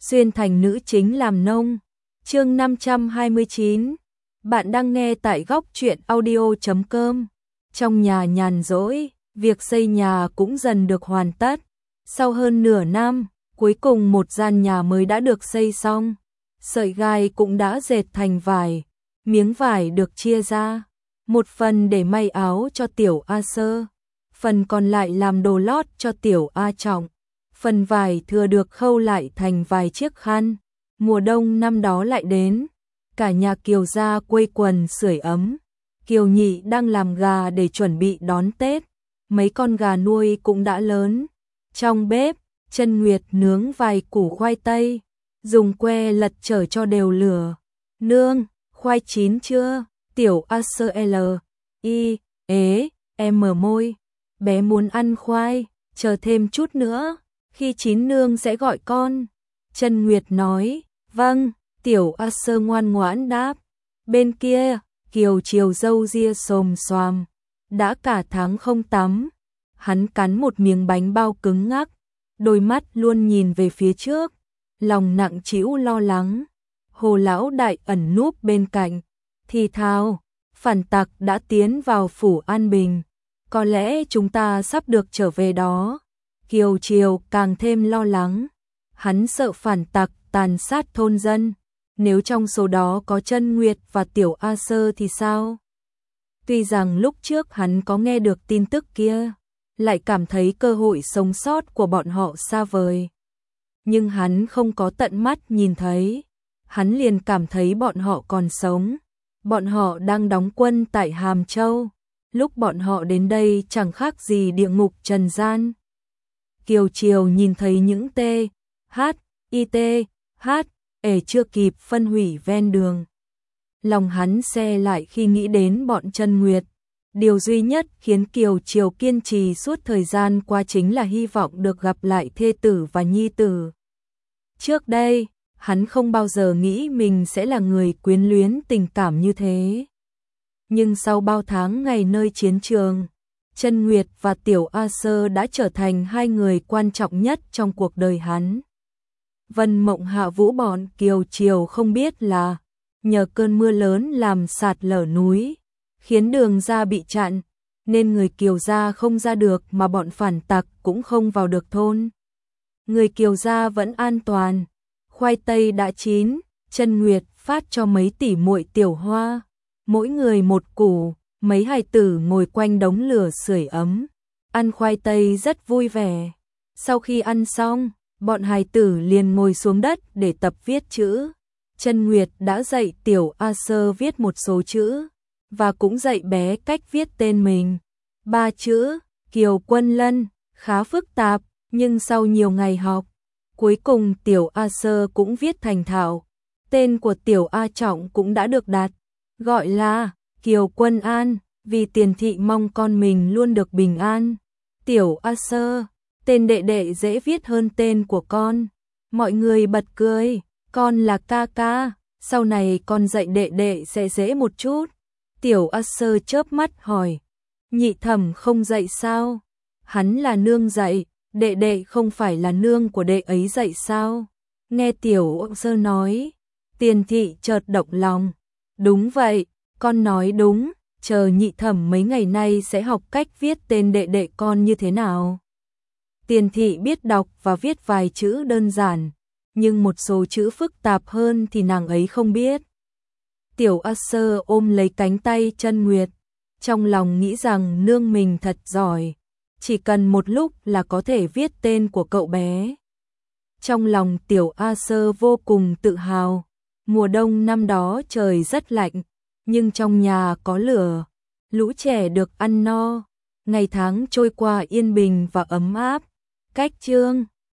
xuyên thành nữ chính làm nông. Chương 529. Bạn đang nghe tại góc truyện audio.com. Trong nhà nhàn rỗi, việc xây nhà cũng dần được hoàn tất. Sau hơn nửa năm, cuối cùng một gian nhà mới đã được xây xong. Sợi gai cũng đã dệt thành vải, miếng vải được chia ra, một phần để may áo cho tiểu A Sơ, phần còn lại làm đồ lót cho tiểu A Trọng. Phần vải thừa được khâu lại thành vài chiếc khăn. Mùa đông năm đó lại đến, cả nhà Kiều gia quây quần sưởi ấm. Kiều Nhị đang làm gà để chuẩn bị đón Tết, mấy con gà nuôi cũng đã lớn. Trong bếp, Chân Nguyệt nướng vài củ khoai tây, dùng que lật chở cho đều lửa. Nương, khoai chín chưa? Tiểu A Sơ mở môi, bé muốn ăn khoai, chờ thêm chút nữa, khi chín nương sẽ gọi con. Chân Nguyệt nói, vâng. Tiểu A Sơ ngoan ngoãn đáp. Bên kia, Kiều Triều râu ria xồm xoàm, đã cả tháng không tắm. Hắn cắn một miếng bánh bao cứng ngắc, đôi mắt luôn nhìn về phía trước, lòng nặng trĩu lo lắng. Hồ lão đại ẩn núp bên cạnh, thì thào, phản tặc đã tiến vào phủ An Bình, có lẽ chúng ta sắp được trở về đó. Kiều Triều càng thêm lo lắng, hắn sợ phản tặc tàn sát thôn dân, nếu trong số đó có Chân Nguyệt và Tiểu A Sơ thì sao? Tuy rằng lúc trước hắn có nghe được tin tức kia, lại cảm thấy cơ hội sống sót của bọn họ xa vời, nhưng hắn không có tận mắt nhìn thấy, hắn liền cảm thấy bọn họ còn sống. Bọn họ đang đóng quân tại Hàm Châu, lúc bọn họ đến đây chẳng khác gì địa ngục trần gian. Kiều Triều nhìn thấy những chưa kịp phân hủy ven đường. Lòng hắn xe lại khi nghĩ đến bọn Chân Nguyệt. Điều duy nhất khiến Kiều Triều kiên trì suốt thời gian qua chính là hy vọng được gặp lại thê tử và nhi tử. Trước đây, hắn không bao giờ nghĩ mình sẽ là người quyến luyến tình cảm như thế. Nhưng sau bao tháng ngày nơi chiến trường, Chân Nguyệt và Tiểu A Sơ đã trở thành hai người quan trọng nhất trong cuộc đời hắn. Vân Mộng Hạ Vũ bọn Kiều Triều không biết là nhờ cơn mưa lớn làm sạt lở núi, khiến đường ra bị chặn, nên người Kiều gia không ra được mà bọn phản tặc cũng không vào được thôn. Người Kiều gia vẫn an toàn. Khoai tây đã chín, Chân Nguyệt phát cho mấy tỷ muội Tiểu Hoa, mỗi người một củ. Mấy hài tử ngồi quanh đống lửa sưởi ấm, ăn khoai tây rất vui vẻ. Sau khi ăn xong, bọn hài tử liền ngồi xuống đất để tập viết chữ. Chân Nguyệt đã dạy Tiểu A Sơ viết một số chữ, và cũng dạy bé cách viết tên mình. 3 chữ, Kiều Quân Lân, khá phức tạp, nhưng sau nhiều ngày học, cuối cùng Tiểu A Sơ cũng viết thành thạo. Tên của Tiểu A Trọng cũng đã được đặt, gọi là Kiều Quân An, vì Tiền thị mong con mình luôn được bình an. Tiểu A Sơ, tên đệ đệ dễ viết hơn tên của con. Mọi người bật cười, con là ca ca, sau này con dạy đệ đệ sẽ dễ một chút. Tiểu A Sơ chớp mắt hỏi, nhị thẩm không dạy sao? Hắn là nương dạy, đệ đệ không phải là nương của đệ ấy dạy sao? Nghe Tiểu A Sơ nói, Tiền thị chợt động lòng. Đúng vậy, con nói đúng, chờ nhị thẩm mấy ngày nay sẽ học cách viết tên đệ đệ con như thế nào. Tiền thị biết đọc và viết vài chữ đơn giản, nhưng một số chữ phức tạp hơn thì nàng ấy không biết. Tiểu A Sơ ôm lấy cánh tay Chân Nguyệt, trong lòng nghĩ rằng nương mình thật giỏi, chỉ cần một lúc là có thể viết tên của cậu bé. Trong lòng Tiểu A Sơ vô cùng tự hào. Mùa đông năm đó trời rất lạnh, nhưng trong nhà có lửa, lũ trẻ được ăn no, ngày tháng trôi qua yên bình và ấm áp. Cách chương